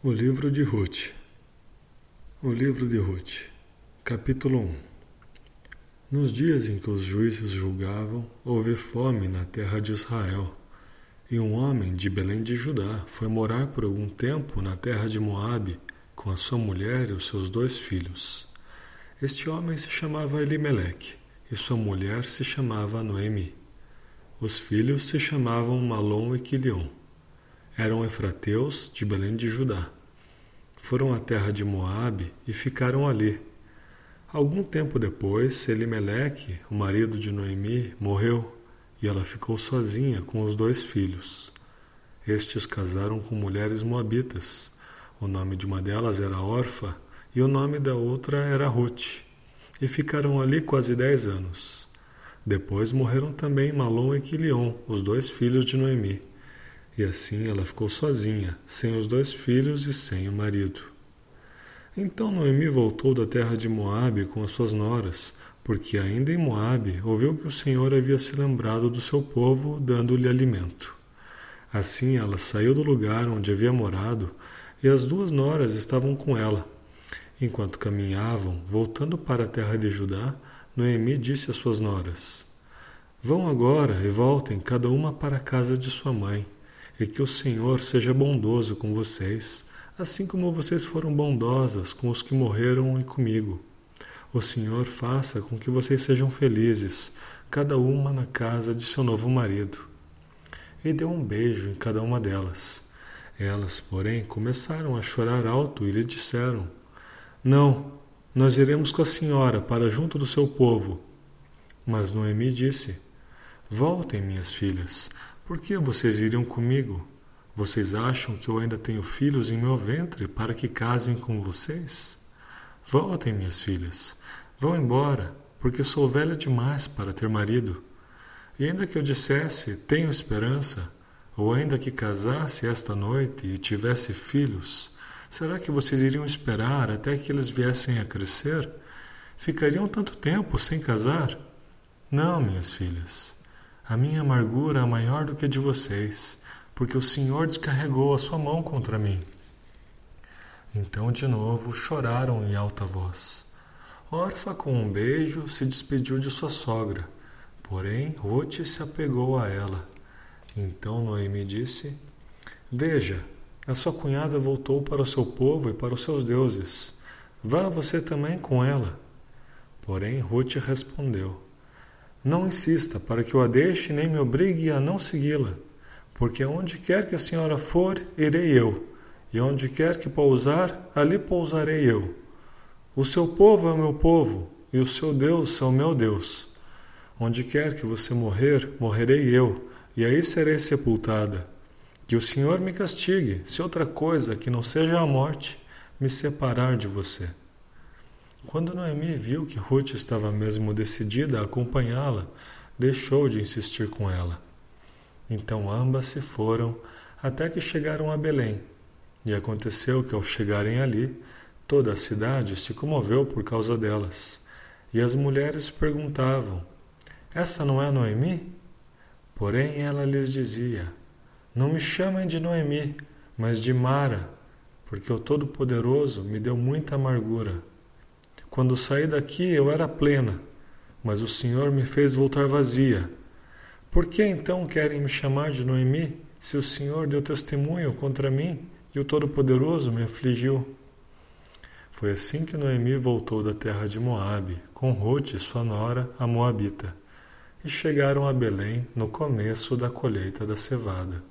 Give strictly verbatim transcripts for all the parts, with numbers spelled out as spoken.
O livro de Ruth. O livro de Ruth. Capítulo um. Nos dias em que os juízes julgavam, houve fome na terra de Israel, e um homem de Belém de Judá foi morar por algum tempo na terra de Moabe, com a sua mulher e os seus dois filhos. Este homem se chamava Elimeleque, e sua mulher se chamava Noemi. Os filhos se chamavam Malom e Quilion. Eram efrateus de Belém de Judá. Foram à terra de Moabe e ficaram ali. Algum tempo depois, Elimeleque, o marido de Noemi, morreu, e ela ficou sozinha com os dois filhos. Estes casaram com mulheres moabitas. O nome de uma delas era Orfa, e o nome da outra era Ruth, e ficaram ali quase dez anos. Depois morreram também Malom e Quilion, os dois filhos de Noemi. E assim ela ficou sozinha, sem os dois filhos e sem o marido. Então Noemi voltou da terra de Moabe com as suas noras, porque ainda em Moabe ouviu que o Senhor havia se lembrado do seu povo, dando-lhe alimento. Assim ela saiu do lugar onde havia morado, e as duas noras estavam com ela. Enquanto caminhavam, voltando para a terra de Judá, Noemi disse às suas noras: Vão agora e voltem cada uma para a casa de sua mãe, e que o Senhor seja bondoso com vocês, assim como vocês foram bondosas com os que morreram e comigo. O Senhor faça com que vocês sejam felizes, cada uma na casa de seu novo marido. E deu um beijo em cada uma delas. Elas, porém, começaram a chorar alto e lhe disseram: Não, nós iremos com a senhora para junto do seu povo. Mas Noemi disse: Voltem, minhas filhas. Por que vocês iriam comigo? Vocês acham que eu ainda tenho filhos em meu ventre para que casem com vocês? Voltem, minhas filhas. Vão embora, porque sou velha demais para ter marido. E ainda que eu dissesse, tenho esperança, ou ainda que casasse esta noite e tivesse filhos, será que vocês iriam esperar até que eles viessem a crescer? Ficariam tanto tempo sem casar? Não, minhas filhas. A minha amargura é maior do que a de vocês, porque o Senhor descarregou a sua mão contra mim. Então, de novo, choraram em alta voz. Orfa, com um beijo, se despediu de sua sogra, porém Ruth se apegou a ela. Então Noemi disse: Veja, a sua cunhada voltou para o seu povo e para os seus deuses. Vá você também com ela. Porém Ruth respondeu: Não insista para que eu a deixe nem me obrigue a não segui-la, porque onde quer que a senhora for, irei eu, e onde quer que pousar, ali pousarei eu. O seu povo é o meu povo, e o seu Deus é o meu Deus. Onde quer que você morrer, morrerei eu, e aí serei sepultada. Que o Senhor me castigue, se outra coisa que não seja a morte me separar de você. Quando Noemi viu que Ruth estava mesmo decidida a acompanhá-la, deixou de insistir com ela. Então ambas se foram até que chegaram a Belém. E aconteceu que ao chegarem ali, toda a cidade se comoveu por causa delas. E as mulheres perguntavam: Essa não é Noemi? Porém ela lhes dizia: Não me chamem de Noemi, mas de Mara, porque o Todo-Poderoso me deu muita amargura. Quando saí daqui eu era plena, mas o Senhor me fez voltar vazia. Por que então querem me chamar de Noemi, se o Senhor deu testemunho contra mim e o Todo-Poderoso me afligiu? Foi assim que Noemi voltou da terra de Moabe, com Ruth, sua nora, a moabita, e chegaram a Belém no começo da colheita da cevada.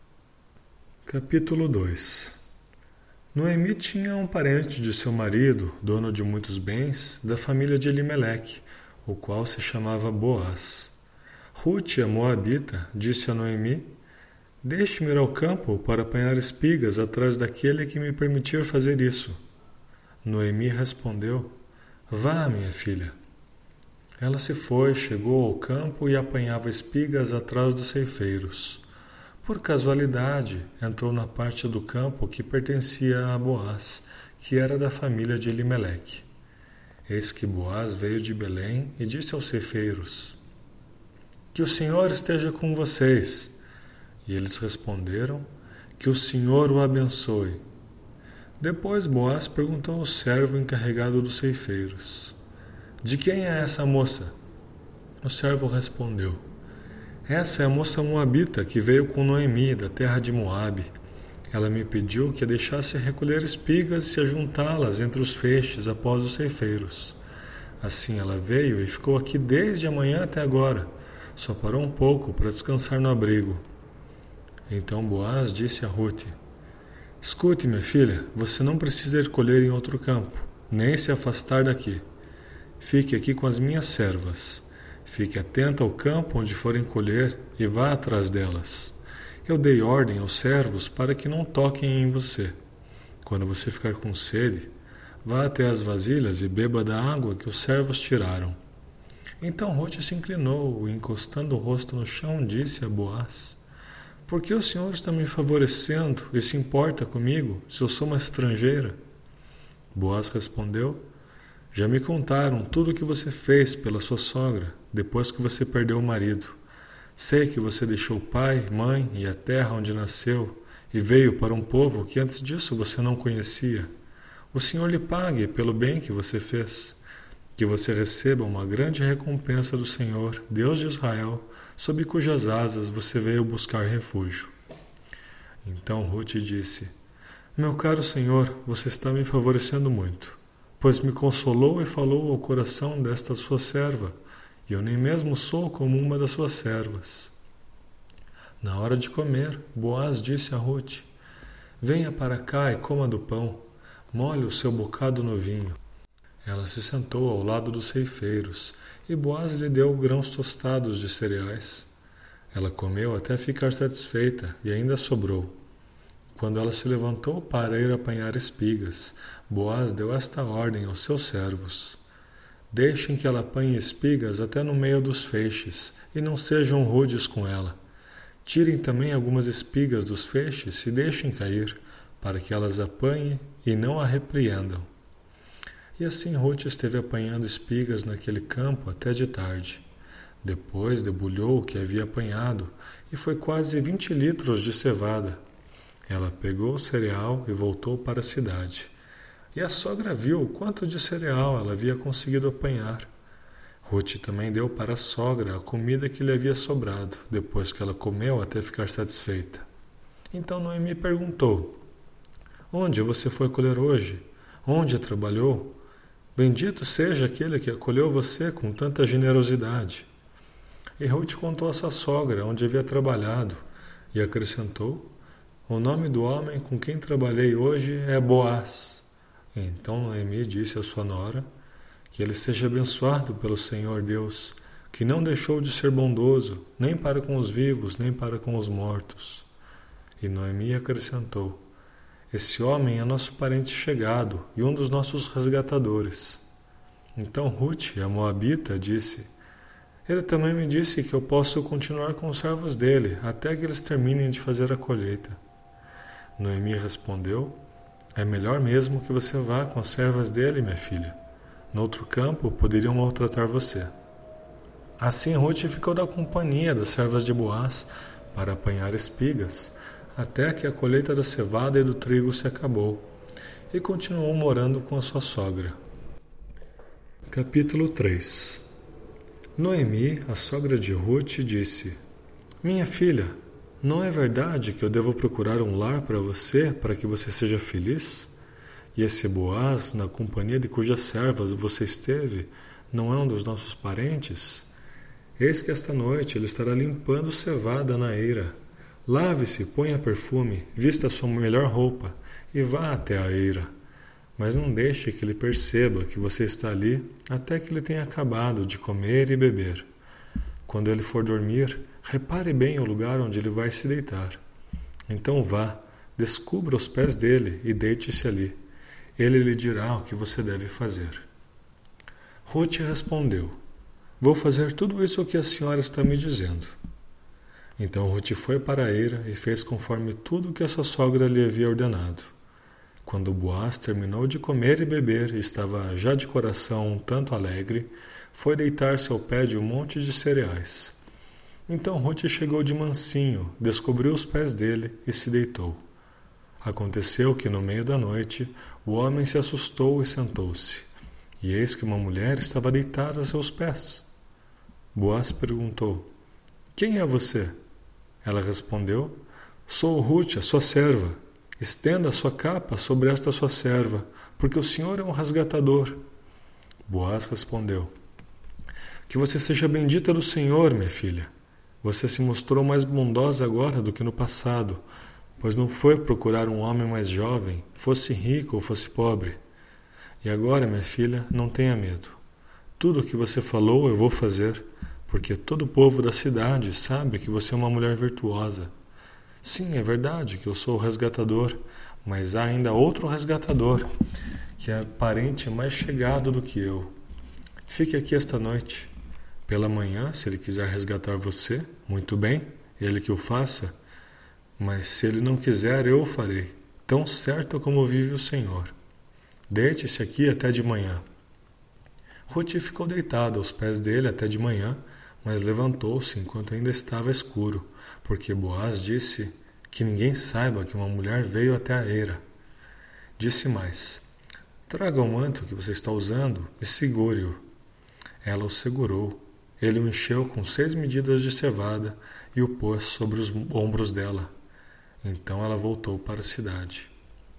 Capítulo dois. Noemi tinha um parente de seu marido, dono de muitos bens, da família de Elimeleque, o qual se chamava Boaz. Ruth, a moabita, disse a Noemi: Deixe-me ir ao campo para apanhar espigas atrás daquele que me permitir fazer isso. Noemi respondeu: Vá, minha filha. Ela se foi, chegou ao campo e apanhava espigas atrás dos ceifeiros. Por casualidade, entrou na parte do campo que pertencia a Boaz, que era da família de Elimeleque. Eis que Boaz veio de Belém e disse aos ceifeiros: Que o Senhor esteja com vocês. E eles responderam: Que o Senhor o abençoe. Depois Boaz perguntou ao servo encarregado dos ceifeiros: De quem é essa moça? O servo respondeu: Essa é a moça moabita que veio com Noemi da terra de Moabe. Ela me pediu que a deixasse recolher espigas e ajuntá-las entre os feixes após os ceifeiros. Assim ela veio e ficou aqui desde a manhã até agora. Só parou um pouco para descansar no abrigo. Então Boaz disse a Rute: Escute, minha filha, você não precisa ir colher em outro campo, nem se afastar daqui. Fique aqui com as minhas servas. Fique atenta ao campo onde forem colher e vá atrás delas. Eu dei ordem aos servos para que não toquem em você. Quando você ficar com sede, vá até as vasilhas e beba da água que os servos tiraram. Então Rute se inclinou e, encostando o rosto no chão, disse a Boaz: Por que o senhor está me favorecendo e se importa comigo, se eu sou uma estrangeira? Boaz respondeu: Já me contaram tudo o que você fez pela sua sogra, depois que você perdeu o marido. Sei que você deixou o pai, mãe e a terra onde nasceu e veio para um povo que antes disso você não conhecia. O Senhor lhe pague pelo bem que você fez. Que você receba uma grande recompensa do Senhor, Deus de Israel, sob cujas asas você veio buscar refúgio. Então Rute disse: Meu caro Senhor, você está me favorecendo muito, pois me consolou e falou ao coração desta sua serva, e eu nem mesmo sou como uma das suas servas. Na hora de comer, Boaz disse a Rute: Venha para cá e coma do pão, molhe o seu bocado no vinho. Ela se sentou ao lado dos ceifeiros, e Boaz lhe deu grãos tostados de cereais. Ela comeu até ficar satisfeita, e ainda sobrou. Quando ela se levantou para ir apanhar espigas, Boaz deu esta ordem aos seus servos: Deixem que ela apanhe espigas até no meio dos feixes, e não sejam rudes com ela. Tirem também algumas espigas dos feixes e deixem cair, para que elas apanhem e não a repreendam. E assim Rute esteve apanhando espigas naquele campo até de tarde. Depois debulhou o que havia apanhado, e foi quase vinte litros de cevada. Ela pegou o cereal e voltou para a cidade. E a sogra viu quanto de cereal ela havia conseguido apanhar. Rute também deu para a sogra a comida que lhe havia sobrado, depois que ela comeu até ficar satisfeita. Então Noemi perguntou: Onde você foi colher hoje? Onde trabalhou? Bendito seja aquele que acolheu você com tanta generosidade. E Rute contou a sua sogra onde havia trabalhado, e acrescentou: O nome do homem com quem trabalhei hoje é Boaz. Então Noemi disse à sua nora: Que ele seja abençoado pelo Senhor Deus, que não deixou de ser bondoso, nem para com os vivos, nem para com os mortos. E Noemi acrescentou: Esse homem é nosso parente chegado e um dos nossos resgatadores. Então Rute, a moabita, disse: Ele também me disse que eu posso continuar com os servos dele, até que eles terminem de fazer a colheita. Noemi respondeu: É melhor mesmo que você vá com as servas dele, minha filha. No outro campo poderiam maltratar você. Assim Rute ficou da companhia das servas de Boaz para apanhar espigas, até que a colheita da cevada e do trigo se acabou, e continuou morando com a sua sogra. Capítulo três. Noemi, a sogra de Rute, disse: Minha filha, não é verdade que eu devo procurar um lar para você, para que você seja feliz? E esse Boaz, na companhia de cujas servas você esteve, não é um dos nossos parentes? Eis que esta noite ele estará limpando cevada na eira. Lave-se, ponha perfume, vista sua melhor roupa e vá até a eira. Mas não deixe que ele perceba que você está ali até que ele tenha acabado de comer e beber. Quando ele for dormir, repare bem o lugar onde ele vai se deitar. Então vá, descubra os pés dele e deite-se ali. Ele lhe dirá o que você deve fazer. Rute respondeu: Vou fazer tudo isso que a senhora está me dizendo. Então Rute foi para a eira e fez conforme tudo que a sua sogra lhe havia ordenado. Quando Boaz terminou de comer e beber e estava já de coração um tanto alegre, foi deitar-se ao pé de um monte de cereais. Então Rute chegou de mansinho, descobriu os pés dele e se deitou. Aconteceu que no meio da noite o homem se assustou e sentou-se, e eis que uma mulher estava deitada a seus pés. Boaz perguntou: Quem é você? Ela respondeu: Sou Ruth, a sua serva. Estenda a sua capa sobre esta sua serva, porque o Senhor é um resgatador. Boaz respondeu: Que você seja bendita do Senhor, minha filha. Você se mostrou mais bondosa agora do que no passado, pois não foi procurar um homem mais jovem, fosse rico ou fosse pobre. E agora, minha filha, não tenha medo. Tudo o que você falou eu vou fazer, porque todo o povo da cidade sabe que você é uma mulher virtuosa. Sim, é verdade que eu sou o resgatador, mas há ainda outro resgatador, que é parente mais chegado do que eu. Fique aqui esta noite. Pela manhã, se ele quiser resgatar você, muito bem, ele que o faça. Mas se ele não quiser, eu o farei, tão certo como vive o Senhor. Deite-se aqui até de manhã. Ruth ficou deitada aos pés dele até de manhã, mas levantou-se enquanto ainda estava escuro, porque Boaz disse que ninguém saiba que uma mulher veio até a eira. Disse mais: Traga o manto que você está usando e segure-o. Ela o segurou. Ele o encheu com seis medidas de cevada e o pôs sobre os ombros dela. Então ela voltou para a cidade.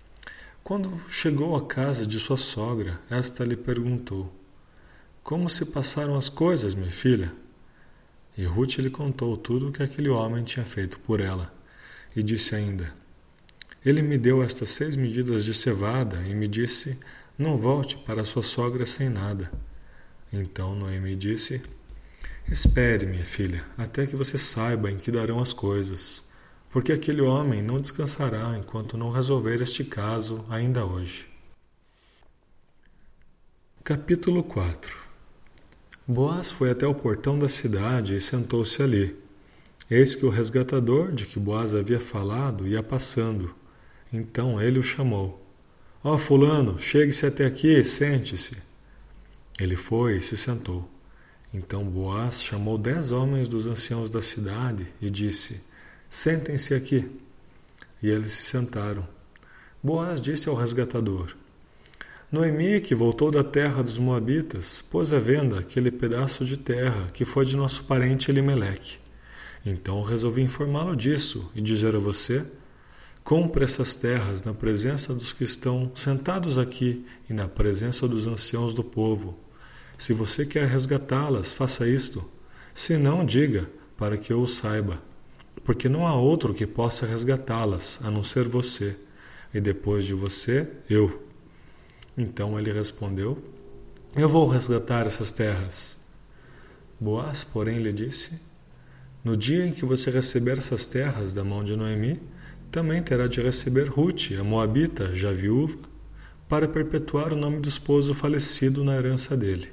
Quando chegou à casa de sua sogra, esta lhe perguntou: Como se passaram as coisas, minha filha? E Ruth lhe contou tudo o que aquele homem tinha feito por ela. E disse ainda: Ele me deu estas seis medidas de cevada e me disse: Não volte para sua sogra sem nada. Então Noemi disse: Espere, minha filha, até que você saiba em que darão as coisas, porque aquele homem não descansará enquanto não resolver este caso ainda hoje. Capítulo quatro. Boaz foi até o portão da cidade e sentou-se ali. Eis que o resgatador de que Boaz havia falado ia passando. Então ele o chamou. Ó, oh, fulano, chegue-se até aqui e sente-se. Ele foi e se sentou. Então Boaz chamou dez homens dos anciãos da cidade e disse: Sentem-se aqui. E eles se sentaram. Boaz disse ao resgatador: Noemi, que voltou da terra dos Moabitas, pôs à venda aquele pedaço de terra que foi de nosso parente Elimeleque. Então resolvi informá-lo disso e dizer a você: compre essas terras na presença dos que estão sentados aqui e na presença dos anciãos do povo. Se você quer resgatá-las, faça isto. Se não, diga, para que eu o saiba. Porque não há outro que possa resgatá-las, a não ser você. E depois de você, eu. Então ele respondeu: Eu vou resgatar essas terras. Boaz, porém, lhe disse: No dia em que você receber essas terras da mão de Noemi, também terá de receber Ruth, a Moabita, já viúva, para perpetuar o nome do esposo falecido na herança dele.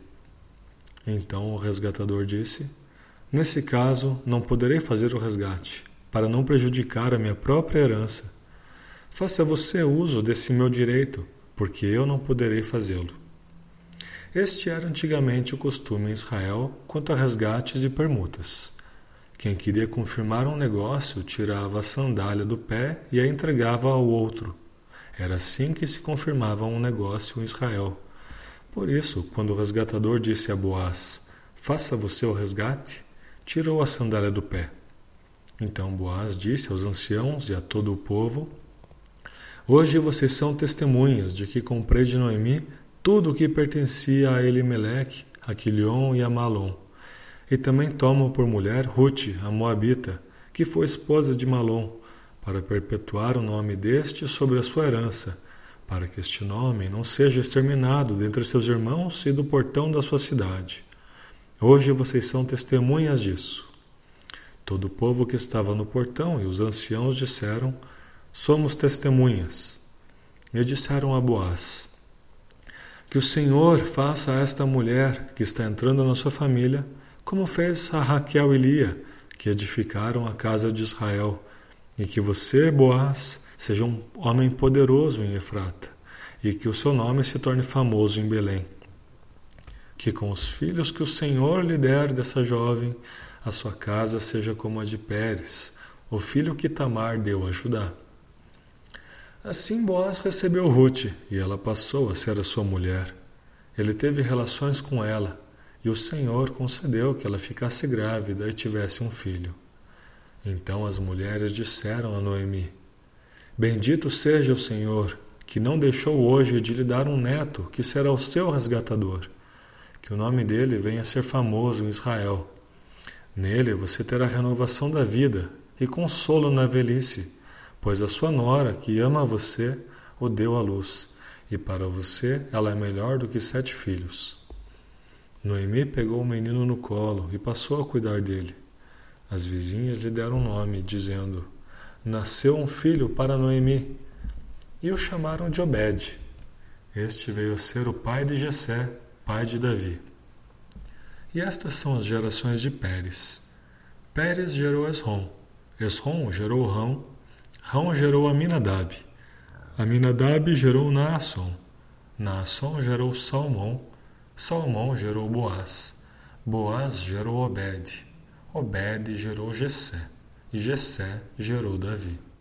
Então o resgatador disse: Nesse caso, não poderei fazer o resgate, para não prejudicar a minha própria herança. Faça você uso desse meu direito, porque eu não poderei fazê-lo. Este era antigamente o costume em Israel quanto a resgates e permutas. Quem queria confirmar um negócio tirava a sandália do pé e a entregava ao outro. Era assim que se confirmava um negócio em Israel. Por isso, quando o resgatador disse a Boaz: Faça você o resgate, tirou a sandália do pé. Então Boaz disse aos anciãos e a todo o povo: Hoje vocês são testemunhas de que comprei de Noemi tudo o que pertencia a Elimeleque, a Quilion e a Malom. E também tomo por mulher Ruth, a Moabita, que foi esposa de Malom, para perpetuar o nome deste sobre a sua herança, para que este nome não seja exterminado dentre seus irmãos e do portão da sua cidade. Hoje vocês são testemunhas disso. Todo o povo que estava no portão e os anciãos disseram: Somos testemunhas. E disseram a Boaz: Que o Senhor faça a esta mulher que está entrando na sua família, como fez a Raquel e Lia, que edificaram a casa de Israel, e que você, Boaz, seja um homem poderoso em Efrata, e que o seu nome se torne famoso em Belém. Que com os filhos que o Senhor lhe der dessa jovem, a sua casa seja como a de Pérez, o filho que Tamar deu a Judá. Assim Boaz recebeu Rute, e ela passou a ser a sua mulher. Ele teve relações com ela, e o Senhor concedeu que ela ficasse grávida e tivesse um filho. Então as mulheres disseram a Noemi: Bendito seja o Senhor, que não deixou hoje de lhe dar um neto, que será o seu resgatador. Que o nome dele venha a ser famoso em Israel. Nele você terá renovação da vida e consolo na velhice, pois a sua nora, que ama você, o deu à luz, e para você ela é melhor do que sete filhos. Noemi pegou o menino no colo e passou a cuidar dele. As vizinhas lhe deram nome, dizendo: Nasceu um filho para Noemi. E o chamaram de Obed. Este veio a ser o pai de Jessé, pai de Davi. E estas são as gerações de Pérez. Pérez gerou Esrom. Esrom gerou Rão. Rão gerou Aminadab. Aminadab gerou Naasson. Naasson gerou Salmão. Salmão gerou Boaz. Boaz gerou Obed. Obed gerou Jessé. E Jessé gerou Davi.